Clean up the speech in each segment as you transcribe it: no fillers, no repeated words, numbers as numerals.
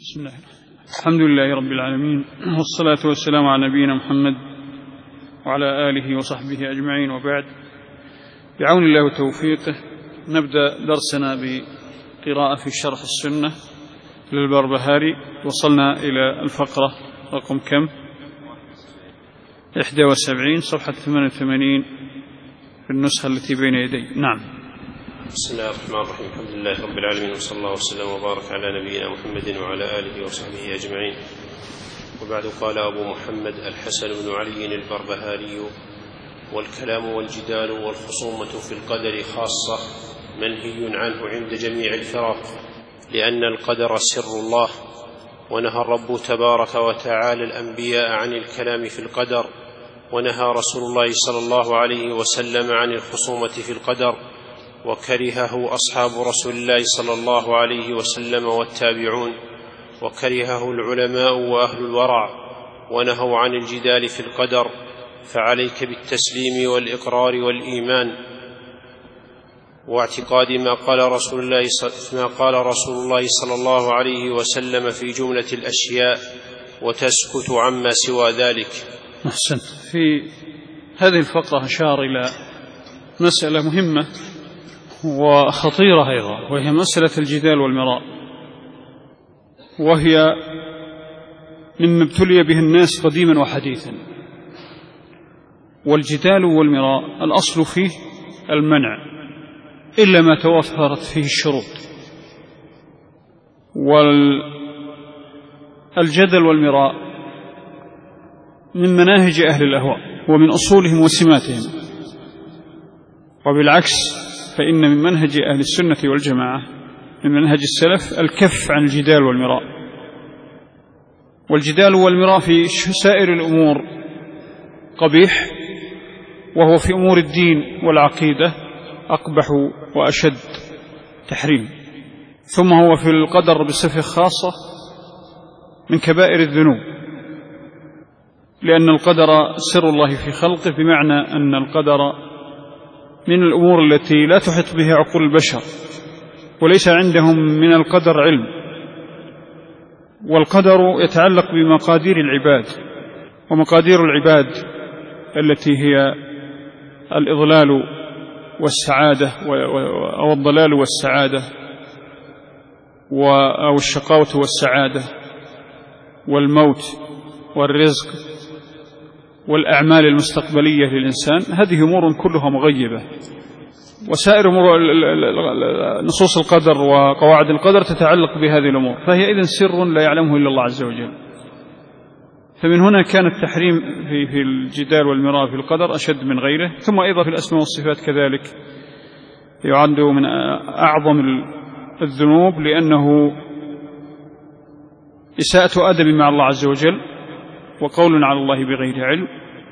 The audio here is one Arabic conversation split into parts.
بسم الله. الحمد لله رب العالمين، والصلاة والسلام على نبينا محمد وعلى آله وصحبه أجمعين، وبعد. بعون الله وتوفيقه نبدأ درسنا بقراءة في شرح السنة للبربهاري. وصلنا إلى الفقرة رقم كم؟ 71، صفحة 88 في النسخة التي بين يدي. نعم. بسم الله الرحمن الرحيم. الحمد لله رب العالمين، وصلى الله وسلم وبارك على نبينا محمد وعلى آله وصحبه أجمعين، وبعد. قال أبو محمد الحسن بن علي البربهاري: والكلام والجدال والخصومة في القدر خاصة منهي عنه عند جميع الفرق، لأن القدر سر الله، ونهى الرب تبارك وتعالى الأنبياء عن الكلام في القدر، ونهى رسول الله صلى الله عليه وسلم عن الخصومة في القدر، وكرهه أصحاب رسول الله صلى الله عليه وسلم والتابعون، وكرهه العلماء وأهل الورع، ونهوا عن الجدال في القدر. فعليك بالتسليم والإقرار والإيمان واعتقاد ما قال رسول الله صلى الله عليه وسلم في جملة الأشياء، وتسكت عما سوى ذلك. أحسنت. في هذه الفقرة أشار إلى مسألة مهمة وخطيرة أيضا، وهي مسألة الجدال والمراء، وهي مما ابتلي به الناس قديما وحديثا. والجدال والمراء الأصل فيه المنع إلا ما توفرت فيه الشروط. والجدل والمراء من مناهج أهل الأهواء ومن أصولهم وسماتهم، وبالعكس فإن من منهج أهل السنة والجماعة، من منهج السلف، الكف عن الجدال والمراء. والجدال والمراء في سائر الأمور قبيح، وهو في أمور الدين والعقيدة أقبح وأشد تحريم. ثم هو في القدر بصفة خاصة من كبائر الذنوب، لأن القدر سر الله في خلقه، بمعنى أن القدر من الأمور التي لا تحيط بها عقول البشر، وليس عندهم من القدر علم. والقدر يتعلق بمقادير العباد، ومقادير العباد التي هي الإضلال والسعادة، أو الضلال والسعادة، أو الشقاوة والسعادة، والموت والرزق والأعمال المستقبلية للإنسان. هذه أمور كلها مغيبة. وسائر نصوص القدر وقواعد القدر تتعلق بهذه الأمور، فهي إذن سر لا يعلمه إلا الله عز وجل. فمن هنا كان التحريم في الجدال والمراء في القدر أشد من غيره. ثم أيضا في الأسماء والصفات كذلك يعد من أعظم الذنوب، لأنه إساءة أدب مع الله عز وجل، وقول على الله بغير علم،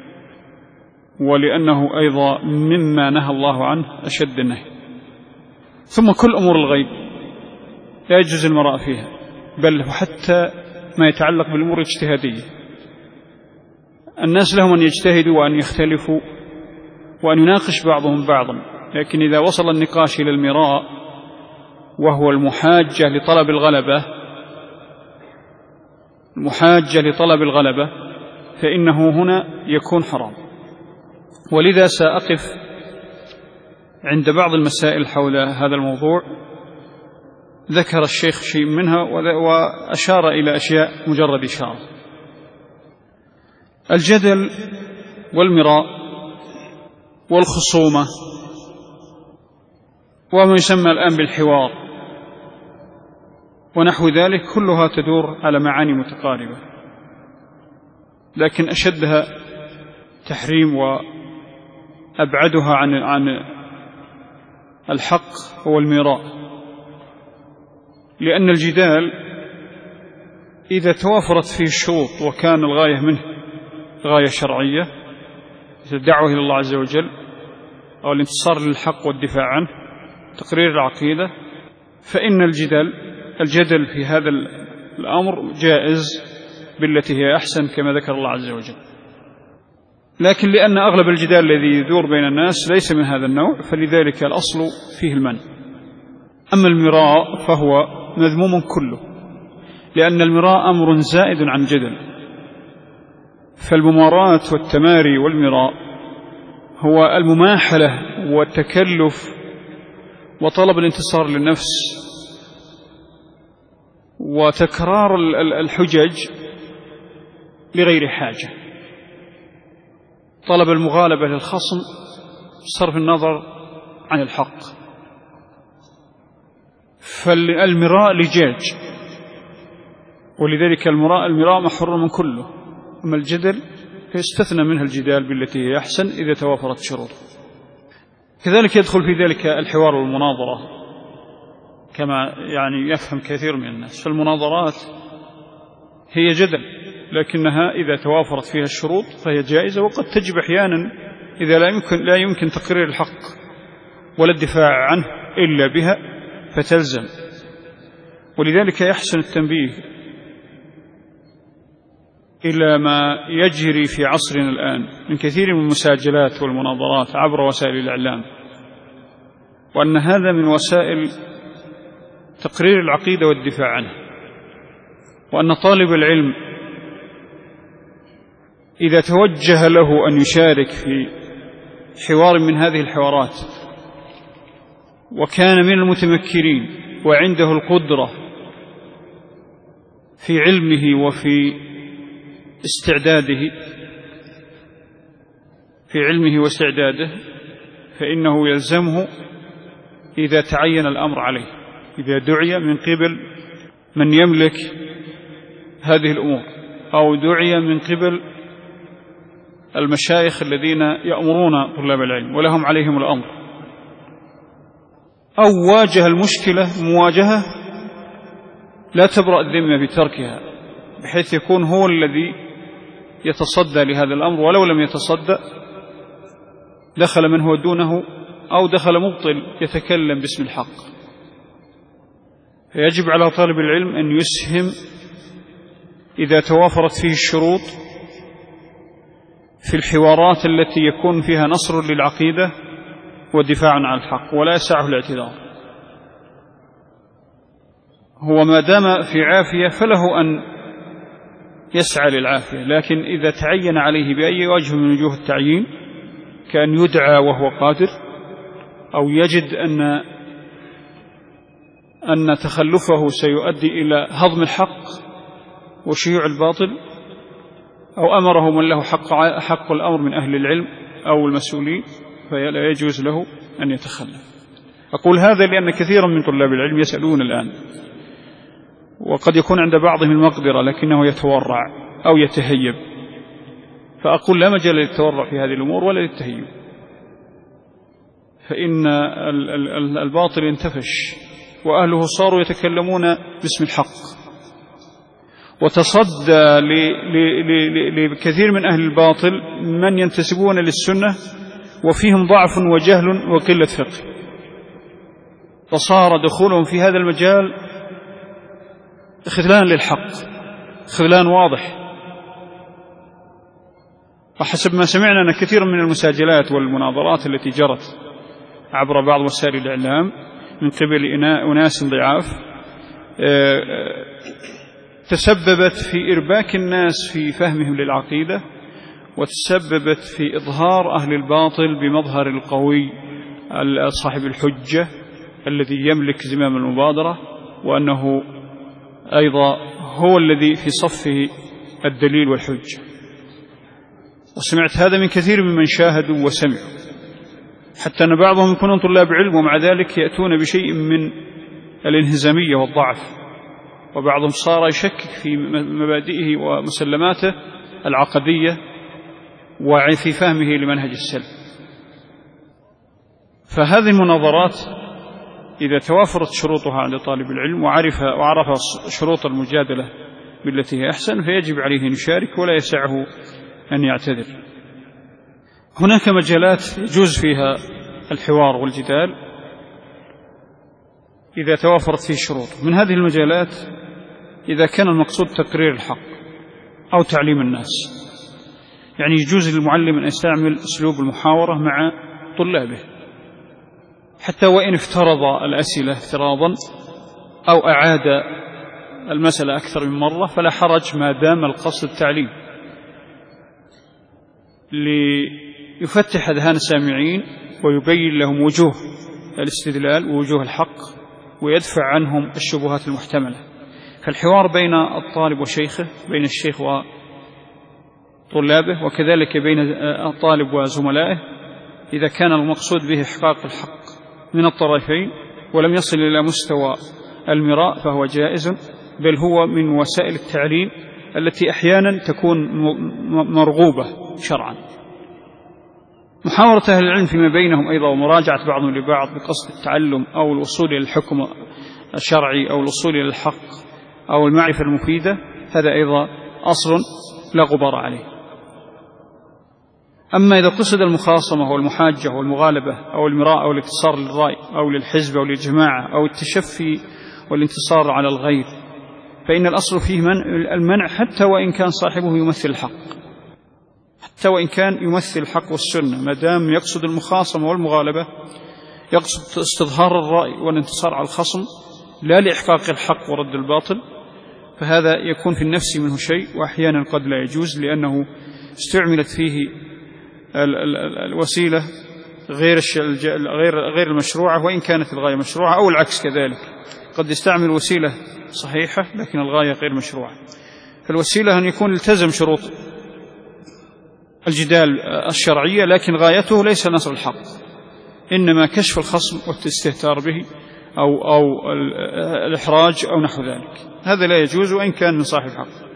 ولأنه أيضا مما نهى الله عنه أشد النهي. ثم كل أمور الغيب لا يجوز المراء فيها، بل حتى ما يتعلق بالأمور الاجتهادية. الناس لهم أن يجتهدوا وأن يختلفوا وأن يناقش بعضهم بعضا، لكن إذا وصل النقاش إلى المراء، وهو المحاجة لطلب الغلبة، فإنه هنا يكون حرام. ولذا سأقف عند بعض المسائل حول هذا الموضوع. ذكر الشيخ شيء منها وأشار إلى أشياء مجرد إشارة. الجدل والمراء والخصومة، وما يسمى الآن بالحوار ونحو ذلك، كلها تدور على معاني متقاربة، لكن أشدها تحريم وأبعدها عن الحق هو المراء. لأن الجدال إذا توافرت فيه الشروط وكان الغاية منه غاية شرعية، مثل الدعوة إلى الله عز وجل، أو الانتصار للحق والدفاع عنه، تقرير العقيدة، فإن الجدل في هذا الأمر جائز بالتي هي أحسن، كما ذكر الله عز وجل. لكن لأن أغلب الجدال الذي يدور بين الناس ليس من هذا النوع، فلذلك الأصل فيه المنع. أما المراء فهو مذموم كله، لأن المراء أمر زائد عن جدل. فالمماراة والتماري والمراء هو المماحلة والتكلف وطلب الانتصار للنفس وتكرار الحجج لغير حاجة، طلب المغالبة للخصم، صرف النظر عن الحق. فالمراء لجاج، ولذلك المراء محرم كله. أما الجدل فيستثنى منها الجدال بالتي هي أحسن إذا توافرت شروط. كذلك يدخل في ذلك الحوار والمناظرة كما يفهم كثير من الناس. فالمناظرات هي جدل، لكنها إذا توافرت فيها الشروط فهي جائزة، وقد تجب أحيانا إذا لا يمكن تقرير الحق ولا الدفاع عنه إلا بها فتلزم. ولذلك يحسن التنبيه إلى ما يجري في عصرنا الآن من كثير من المساجلات والمناظرات عبر وسائل الإعلام، وأن هذا من وسائل تقرير العقيدة والدفاع عنها، وأن طالب العلم إذا توجه له أن يشارك في حوار من هذه الحوارات وكان من المتمكنين وعنده القدرة في علمه وفي واستعداده فإنه يلزمه إذا تعين الأمر عليه، إذا دعي من قبل من يملك هذه الأمور أو دعي من قبل المشايخ الذين يأمرون طلاب العلم ولهم عليهم الأمر، أو واجه المشكلة مواجهة لا تبرأ الذمة بتركها، بحيث يكون هو الذي يتصدى لهذا الأمر، ولو لم يتصدى دخل من هو دونه أو دخل مبطل يتكلم باسم الحق. فيجب على طالب العلم أن يسهم إذا توافرت فيه الشروط في الحوارات التي يكون فيها نصر للعقيدة ودفاع عن الحق، ولا يسعه الاعتذار. هو ما دام في عافية فله أن يسعى للعافية، لكن إذا تعين عليه بأي وجه من وجوه التعيين كأن يدعى وهو قادر، أو يجد أن تخلفه سيؤدي إلى هضم الحق وشيوع الباطل، أو أمره من له حق الأمر من أهل العلم أو المسؤولين، فلا يجوز له أن يتخلف. أقول هذا لأن كثيرا من طلاب العلم يسألون الآن، وقد يكون عند بعضهم المقدرة لكنه يتورع أو يتهيب، فأقول لا مجال للتورع في هذه الأمور ولا للتهيب، فإن الباطل ينتفش وأهله صاروا يتكلمون باسم الحق، وتصدى لكثير من أهل الباطل من ينتسبون للسنة وفيهم ضعف وجهل وقلة فقه، فصار دخولهم في هذا المجال خذلان للحق، خذلان واضح. وحسب ما سمعنا أن كثير من المساجلات والمناظرات التي جرت عبر بعض وسائل الإعلام من قبل أناس ضعاف تسببت في إرباك الناس في فهمهم للعقيدة، وتسببت في إظهار أهل الباطل بمظهر القوي صاحب الحجة الذي يملك زمام المبادرة، وأنه أيضا هو الذي في صفه الدليل والحجة. وسمعت هذا من كثير ممن شاهدوا وسمعوا، حتى أن بعضهم يكونون طلاب علم ومع ذلك يأتون بشيء من الانهزامية والضعف، وبعضهم صار يشكك في مبادئه ومسلماته العقدية وفي فهمه لمنهج السلف. فهذه المناظرات إذا توافرت شروطها عند طالب العلم وعرف شروط المجادلة بالتي هي أحسن فيجب عليه أن يشارك ولا يسعه أن يعتذر. هناك مجالات يجوز فيها الحوار والجدال إذا توافرت فيه الشروط. من هذه المجالات إذا كان المقصود تقرير الحق أو تعليم الناس، يعني يجوز للمعلم أن يستعمل أسلوب المحاورة مع طلابه، حتى وإن افترض الأسئلة افتراضا أو أعاد المسألة أكثر من مرة فلا حرج ما دام القصد التعليم، ليفتح أذهان السامعين ويبين لهم وجوه الاستدلال ووجوه الحق ويدفع عنهم الشبهات المحتملة. فالحوار بين الطالب وشيخه، بين الشيخ وطلابه، وكذلك بين الطالب وزملائه، إذا كان المقصود به إحقاق الحق من الطرفين ولم يصل إلى مستوى المراء فهو جائز، بل هو من وسائل التعليم التي أحيانا تكون مرغوبة شرعا. محاورة أهل العلم فيما بينهم أيضا ومراجعة بعضهم لبعض بقصد التعلم أو الوصول إلى الحكم الشرعي أو الوصول إلى الحق أو المعرفة المفيدة، هذا أيضا أصل لا غبار عليه. أما إذا قصد المخاصمة والمحاجة والمغالبة أو المراء أو الانتصار للرأي أو للحزب أو للجماعة أو التشفي والانتصار على الغير، فإن الأصل فيه المنع حتى وإن كان صاحبه يمثل الحق، حتى وإن كان يمثل الحق والسنة، ما دام يقصد المخاصمة والمغالبة، يقصد استظهار الرأي والانتصار على الخصم لا لإحقاق الحق ورد الباطل، فهذا يكون في النفس منه شيء، وأحيانا قد لا يجوز لأنه استعملت فيه الوسيلة غير المشروعة وإن كانت الغاية مشروعة، أو العكس كذلك، قد يستعمل وسيلة صحيحة لكن الغاية غير مشروعة. فالوسيلة أن يكون التزم شروط الجدال الشرعية لكن غايته ليس نصر الحق، إنما كشف الخصم والاستهتار به أو الإحراج أو نحو ذلك، هذا لا يجوز وإن كان من صاحب الحق.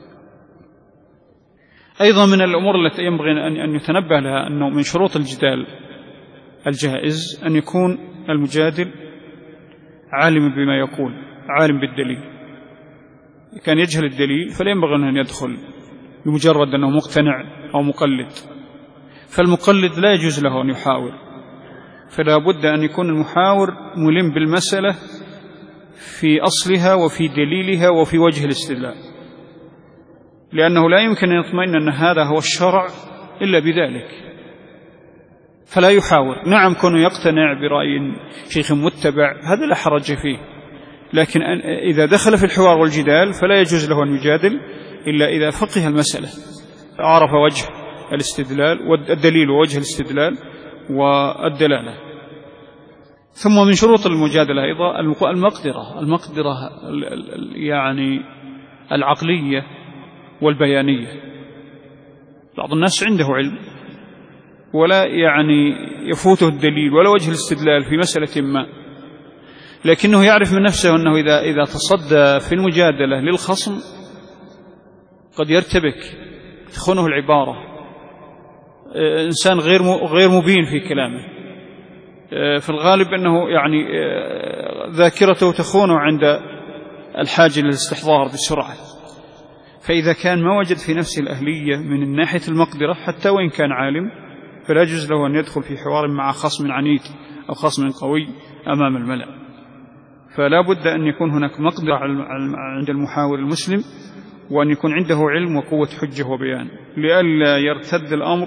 أيضا من الأمور التي ينبغي أن يتنبه لها أنه من شروط الجدال الجائز أن يكون المجادل عالم بما يقول، عالم بالدليل. كان يجهل الدليل فلا ينبغي أن يدخل بمجرد أنه مقتنع أو مقلد، فالمقلد لا يجوز له أن يحاور، فلا بد أن يكون المحاور ملم بالمسألة في أصلها وفي دليلها وفي وجه الاستدلال، لأنه لا يمكن أن يطمئن أن هذا هو الشرع إلا بذلك، فلا يحاور. نعم كونه يقتنع برأي شيخ متبع هذا لا حرج فيه، لكن إذا دخل في الحوار والجدال فلا يجوز له أن يجادل إلا إذا فقه المسألة، عرف وجه الاستدلال والدليل ووجه الاستدلال والدلالة. ثم من شروط المجادلة أيضا المقدرة يعني العقلية والبيانية. بعض الناس عنده علم ولا يعني يفوته الدليل ولا وجه الاستدلال في مسألة ما، لكنه يعرف من نفسه أنه إذا تصدى في المجادلة للخصم قد يرتبك، تخونه العبارة، إنسان غير مبين في كلامه، في الغالب أنه يعني ذاكرته تخونه عند الحاجة للاستحضار بسرعة. فإذا كان ما وجد في نفسه الأهلية من ناحية المقدرة حتى وإن كان عالم، فلا يجوز له أن يدخل في حوار مع خصم عنيد أو خصم قوي أمام الملأ. فلا بد أن يكون هناك مقدرة عند المحاور المسلم، وأن يكون عنده علم وقوة حجة وبيان، لئلا يرتد الأمر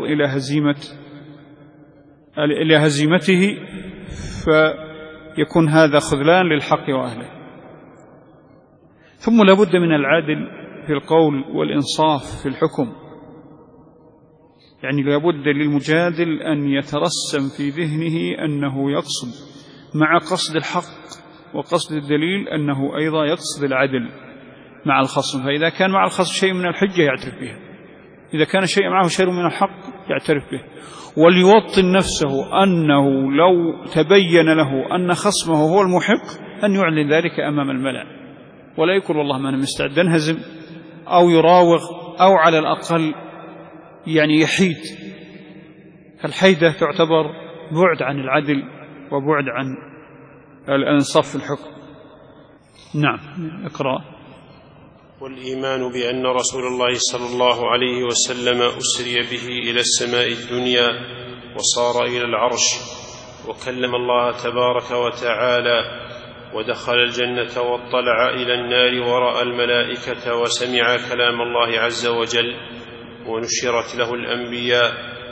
إلى هزيمته فيكون هذا خذلان للحق وأهله. ثم لا بد من العدل في القول والإنصاف في الحكم، يعني لا بد للمجادل أن يترسم في ذهنه أنه يقصد مع قصد الحق وقصد الدليل أنه أيضا يقصد العدل مع الخصم. فإذا كان مع الخصم شيء من الحجة يعترف بها، إذا كان شيء معه شيء من الحق يعترف به، وليوطن نفسه أنه لو تبين له أن خصمه هو المحق أن يعلن ذلك أمام الملأ، ولا يقول والله ما أنا مستعد أنهزم أو يراوغ أو على الأقل يعني يحيد. فالحيدة تعتبر بعد عن العدل وبعد عن الإنصاف في الحكم. نعم اقرأ. والإيمان بأن رسول الله صلى الله عليه وسلم أسري به إلى السماء الدنيا وصار إلى العرش وكلم الله تبارك وتعالى ودخل الجنة واطلع إلى النار ورأى الملائكة وسمع كلام الله عز وجل ونشرت له الأنبياء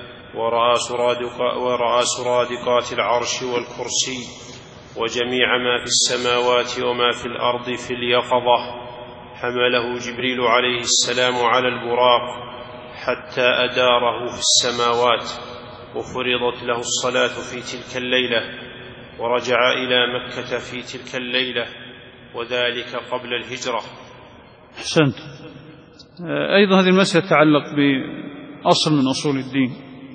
ورأى سرادقات العرش والكرسي وجميع ما في السماوات وما في الأرض في اليقظة حمله جبريل عليه السلام على البراق حتى أداره في السماوات، وفرضت له الصلاة في تلك الليلة، ورجع إلى مكة في تلك الليلة، وذلك قبل الهجرة. أحسنت. أيضا هذه المسألة تتعلق بأصل من أصول الدين،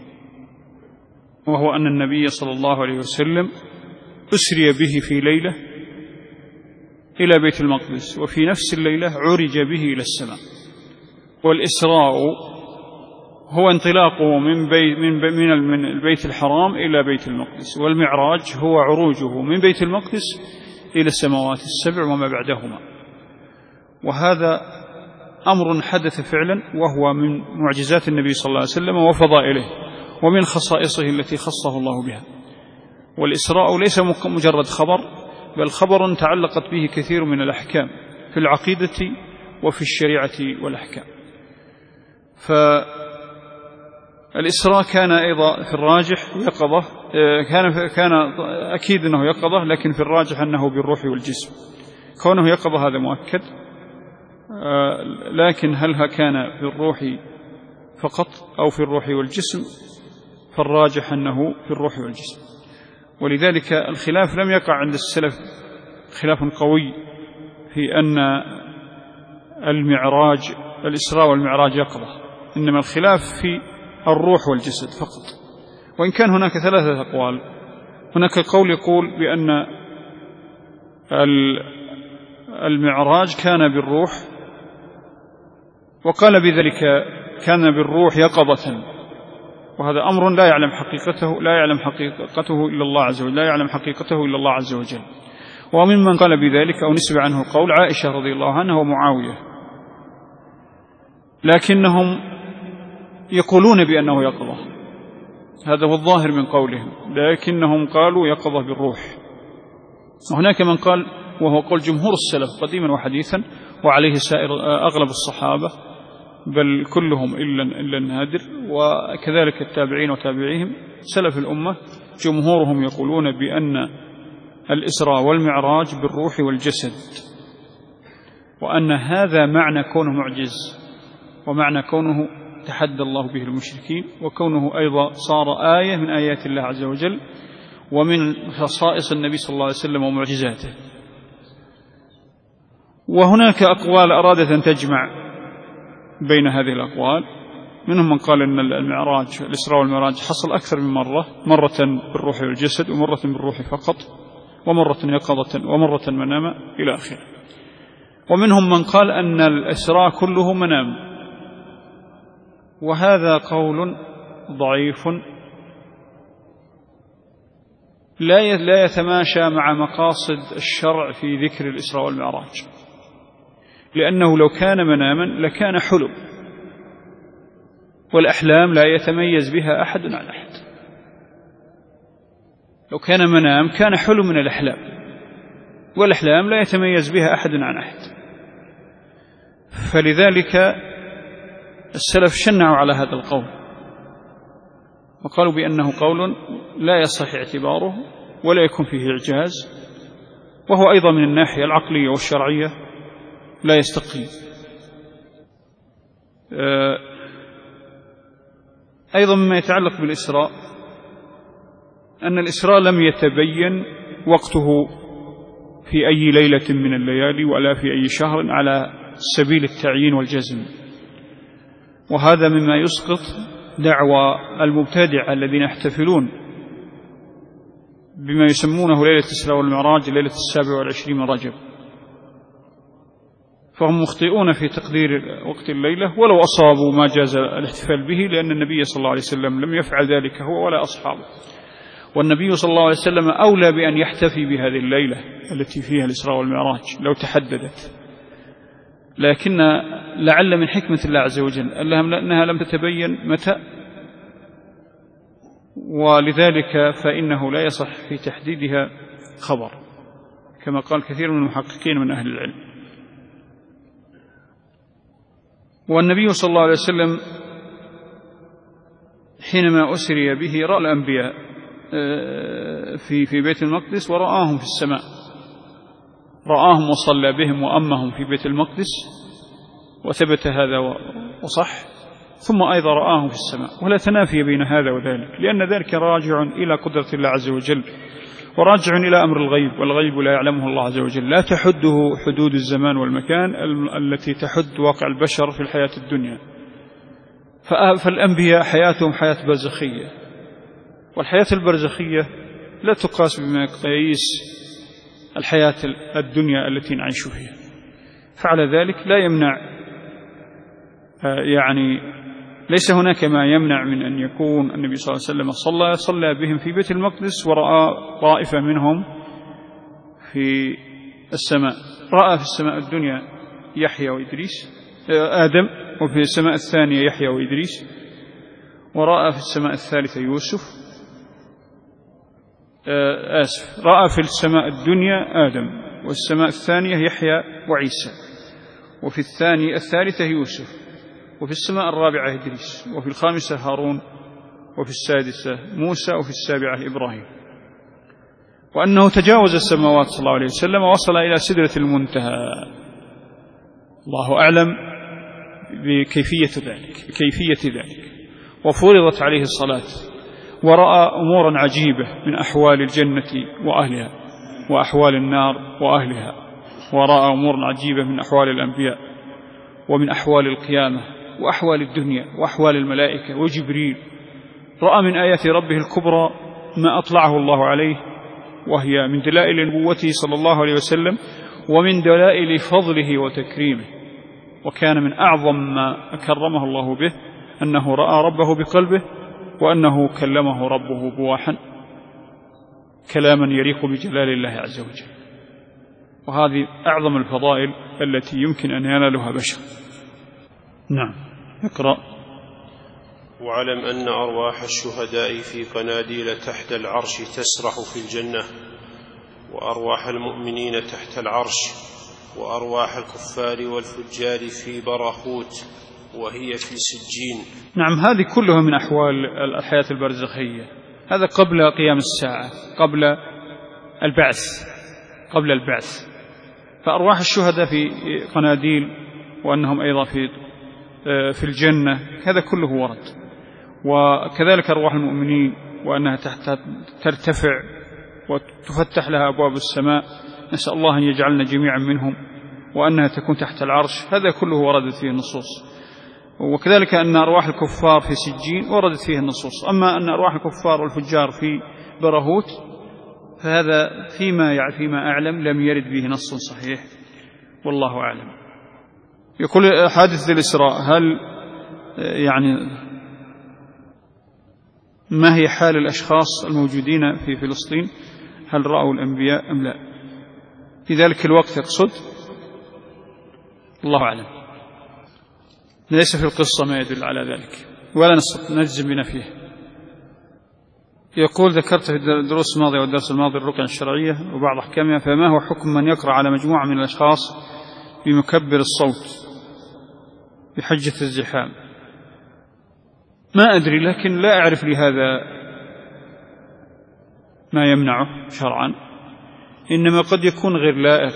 وهو أن النبي صلى الله عليه وسلم أسري به في ليلة إلى بيت المقدس، وفي نفس الليلة عرج به إلى السماء. والإسراء هو انطلاقه من البيت الحرام إلى بيت المقدس، والمعراج هو عروجه من بيت المقدس إلى السماوات السبع وما بعدهما. وهذا أمر حدث فعلا، وهو من معجزات النبي صلى الله عليه وسلم وفضائله، ومن خصائصه التي خصه الله بها. والإسراء ليس مجرد خبر، بل خبر تعلقت به كثير من الأحكام في العقيدة وفي الشريعة والأحكام. فالإسراء كان أيضا في الراجح يقظة، كان أكيد أنه يقظة، لكن في الراجح أنه بالروح والجسم. كونه يقظة هذا مؤكد، لكن هل كان في الروح فقط أو في الروح والجسم؟ فالراجح أنه في الروح والجسم. ولذلك الخلاف لم يقع عند السلف خلاف قوي في أن الإسراء والمعراج يقظة، إنما الخلاف في الروح والجسد فقط. وإن كان هناك ثلاثة أقوال. هناك قول يقول بأن المعراج كان بالروح، وقال بذلك كان بالروح يقظة، وهذا أمر لا يعلم حقيقته إلا الله عز وجل، لا يعلم حقيقته إلا الله عز وجل. وممن قال بذلك أو نسب عنه القول عائشة رضي الله عنها ومعاوية، لكنهم يقولون بأنه يقظة، هذا هو الظاهر من قولهم، لكنهم قالوا يقظة بالروح. وهناك من قال، وهو قول جمهور السلف قديما وحديثا، وعليه سائر أغلب الصحابة، بل كلهم إلا النادر، وكذلك التابعين وتابعيهم سلف الأمة، جمهورهم يقولون بأن الإسراء والمعراج بالروح والجسد، وأن هذا معنى كونه معجز، ومعنى كونه تحدى الله به المشركين، وكونه أيضا صار آية من آيات الله عز وجل، ومن خصائص النبي صلى الله عليه وسلم ومعجزاته. وهناك أقوال أرادت أن تجمع بين هذه الأقوال. منهم من قال أن الإسراء والمعراج حصل أكثر من مرة بالروح والجسد، ومرة بالروح فقط، ومرة يقظة، ومرة مناما، إلى آخره. ومنهم من قال أن الإسراء كله منام، وهذا قول ضعيف لا يتماشى مع مقاصد الشرع في ذكر الإسراء والمعراج، لأنه لو كان مناما لكان حلم، والأحلام لا يتميز بها أحد عن أحد. لو كان منام كان حلم من الأحلام، والأحلام لا يتميز بها أحد عن أحد. فلذلك السلف شنعوا على هذا القول، وقالوا بأنه قول لا يصح اعتباره ولا يكون فيه إعجاز، وهو أيضا من الناحية العقلية والشرعية لا يستقيم. أيضا مما يتعلق بالإسراء أن الإسراء لم يتبين وقته في أي ليلة من الليالي ولا في أي شهر على سبيل التعيين والجزم، وهذا مما يسقط دعوى المبتدع الذين يحتفلون بما يسمونه ليلة الإسراء والمعراج، ليلة 27 من رجب، فهم مخطئون في تقدير وقت الليلة، ولو أصابوا ما جاز الاحتفال به، لأن النبي صلى الله عليه وسلم لم يفعل ذلك هو ولا أصحابه. والنبي صلى الله عليه وسلم أولى بأن يحتفي بهذه الليلة التي فيها الإسراء والمعراج لو تحددت، لكن لعل من حكمة الله عز وجل أنها لم تتبين متى، ولذلك فإنه لا يصح في تحديدها خبر، كما قال كثير من المحققين من أهل العلم. والنبي صلى الله عليه وسلم حينما أسري به رأى الأنبياء في بيت المقدس، ورآهم في السماء، رآهم وصلى بهم وأمهم في بيت المقدس، وثبت هذا وصح، ثم أيضا رآهم في السماء، ولا تنافي بين هذا وذلك، لأن ذلك راجع إلى قدرة الله عز وجل، وراجع إلى أمر الغيب، والغيب لا يعلمه الله عز وجل، لا تحده حدود الزمان والمكان التي تحد واقع البشر في الحياة الدنيا. فالأنبياء حياتهم حياة برزخية، والحياة البرزخية لا تقاس بمقاييس الحياة الدنيا التي نعيش فيها. فعلى ذلك لا يمنع، يعني ليس هناك ما يمنع من أن يكون النبي صلى الله عليه وسلم صلى بهم في بيت المقدس، ورأى طائفة منهم في السماء. رأى في السماء الدنيا يحيى وإدريس، آدم، وفي السماء الثانية يحيى وإدريس، ورأى في السماء الثالثة يوسف، رأى في السماء الدنيا آدم، والسماء الثانية يحيى وعيسى، وفي الثالثة يوسف، وفي السماء الرابعة إدريس، وفي الخامسة هارون، وفي السادسة موسى، وفي السابعة إبراهيم. وأنه تجاوز السماوات صلى الله عليه وسلم ووصل إلى سدرة المنتهى. الله أعلم بكيفية ذلك. وفرضت عليه الصلاة، ورأى أمورا عجيبة من أحوال الجنة وأهلها، وأحوال النار وأهلها، ورأى أمورا عجيبة من أحوال الأنبياء، ومن أحوال القيامة، وأحوال الدنيا، وأحوال الملائكة وجبريل. رأى من آيات ربه الكبرى ما أطلعه الله عليه، وهي من دلائل نبوته صلى الله عليه وسلم، ومن دلائل فضله وتكريمه. وكان من أعظم ما أكرمه الله به أنه رأى ربه بقلبه، وأنه كلمه ربه بوحا، كلاما يليق بجلال الله عز وجل. وهذه أعظم الفضائل التي يمكن أن ينالها بشر. نعم، اقرأ. واعلم أن أرواح الشهداء في قناديل تحت العرش تسرح في الجنة، وأرواح المؤمنين تحت العرش، وأرواح الكفار والفجار في براخوت، وهي في سجين. نعم، هذه كلها من أحوال الحياة البرزخية. هذا قبل قيام الساعة، قبل البعث. فأرواح الشهداء في قناديل، وأنهم أيضا في الجنة، هذا كله ورد. وكذلك أرواح المؤمنين، وأنها ترتفع وتفتح لها أبواب السماء، نسأل الله أن يجعلنا جميعا منهم، وأنها تكون تحت العرش، هذا كله وردت فيه النصوص. وكذلك أن أرواح الكفار في سجين وردت فيه النصوص. أما أن أرواح الكفار والفجار في براهوت فهذا فيما أعلم لم يرد به نص صحيح، والله أعلم. يقول حادث الإسراء، هل يعني ما هي حال الأشخاص الموجودين في فلسطين؟ هل رأوا الأنبياء أم لا؟ في ذلك الوقت يقصد، الله أعلم. ليس في القصة ما يدل على ذلك، ولا نجزم بنفيه. يقول ذكرت في الدروس الماضية والدرس الماضي الرقية الشرعية وبعض أحكامها، فما هو حكم من يقرأ على مجموعة من الأشخاص بمكبر الصوت بحجة الزحام؟ ما أدري، لكن لا أعرف لهذا ما يمنعه شرعا، إنما قد يكون غير لائق،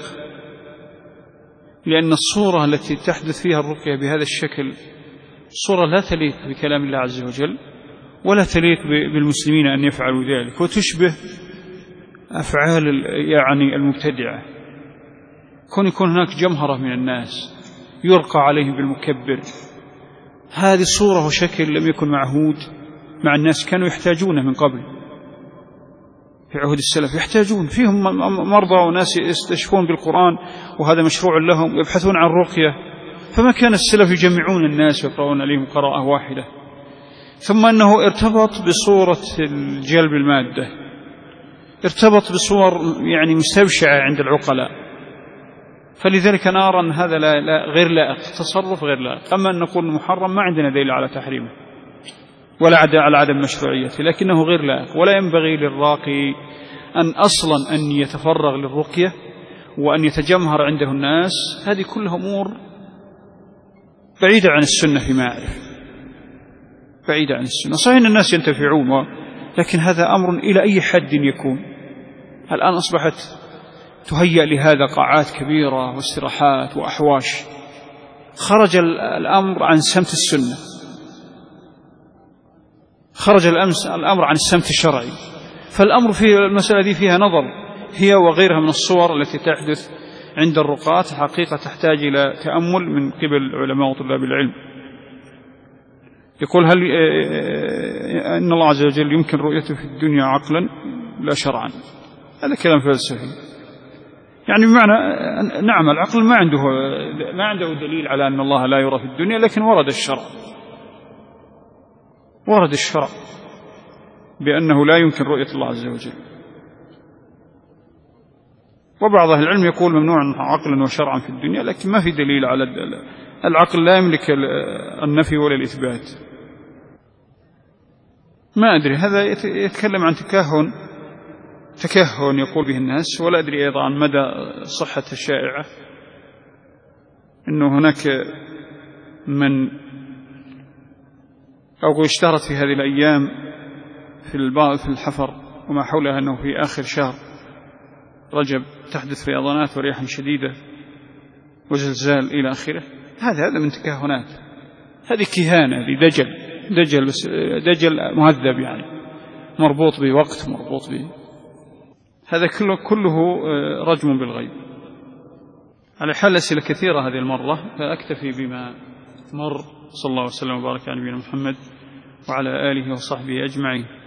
لأن الصورة التي تحدث فيها الرقية بهذا الشكل صورة لا تليق بكلام الله عز وجل، ولا تليق بالمسلمين أن يفعلوا ذلك، وتشبه أفعال يعني المبتدعة. يكون هناك جمهرة من الناس يرقى عليهم بالمكبر، هذه صورة وشكل لم يكن معهود مع الناس، كانوا يحتاجونه من قبل في عهد السلف، يحتاجون فيهم مرضى وناس يستشفون بالقرآن وهذا مشروع لهم، يبحثون عن رقية، فما كان السلف يجمعون الناس ويقرؤون عليهم قراءة واحدة. ثم أنه ارتبط بصورة الجلب المادة، ارتبط بصور يعني مستبشعة عند العقلاء، فلذلك أنا أرى أن هذا غير لائق، تصرف غير لائق. أما أن نقول محرم ما عندنا دليل على تحريمه ولا على عدم مشروعيته، لكنه غير لائق. ولا ينبغي للراقي أن أصلا أن يتفرغ للرقية وأن يتجمهر عنده الناس، هذه كلها أمور بعيدة عن السنة فيما أعرف، بعيدة عن السنة. صحيح أن الناس ينتفعون، لكن هذا أمر إلى أي حد يكون. الآن أصبحت تهيأ لهذا قاعات كبيرة واستراحات وأحواش، خرج الأمر عن سمت السنة، خرج الأمر عن السمت الشرعي. فالأمر في المسألة دي فيها نظر، هي وغيرها من الصور التي تحدث عند الرقاة حقيقة تحتاج إلى تأمل من قبل العلماء وطلاب العلم. يقول هل إن الله عز وجل يمكن رؤيته في الدنيا عقلا لا شرعا؟ هذا كلام فلسفي، يعني بمعنى نعم العقل ما عنده دليل على أن الله لا يرى في الدنيا، لكن ورد الشرع بأنه لا يمكن رؤية الله عز وجل. وبعض أهل العلم يقول ممنوع عقلا وشرعا في الدنيا، لكن ما في دليل على العقل لا يملك النفي ولا الإثبات. ما أدري، هذا يتكلم عن تكهن يقول به الناس، ولا أدري أيضا عن مدى صحة الشائعة أنه هناك من أو اشتهرت في هذه الأيام في الحفر وما حولها أنه في آخر شهر رجب تحدث فيضانات ورياح شديدة وزلزال إلى آخره. هذا من تكهنات، هذه كهانة، هذه دجل بس دجل مهذب، يعني مربوط بوقت، مربوط به. هذا كله رجم بالغيب. على حال أسئلة كثيرة هذه المرة، فأكتفي بما مر. صلى الله وسلم وبارك على نبينا محمد وعلى آله وصحبه أجمعين.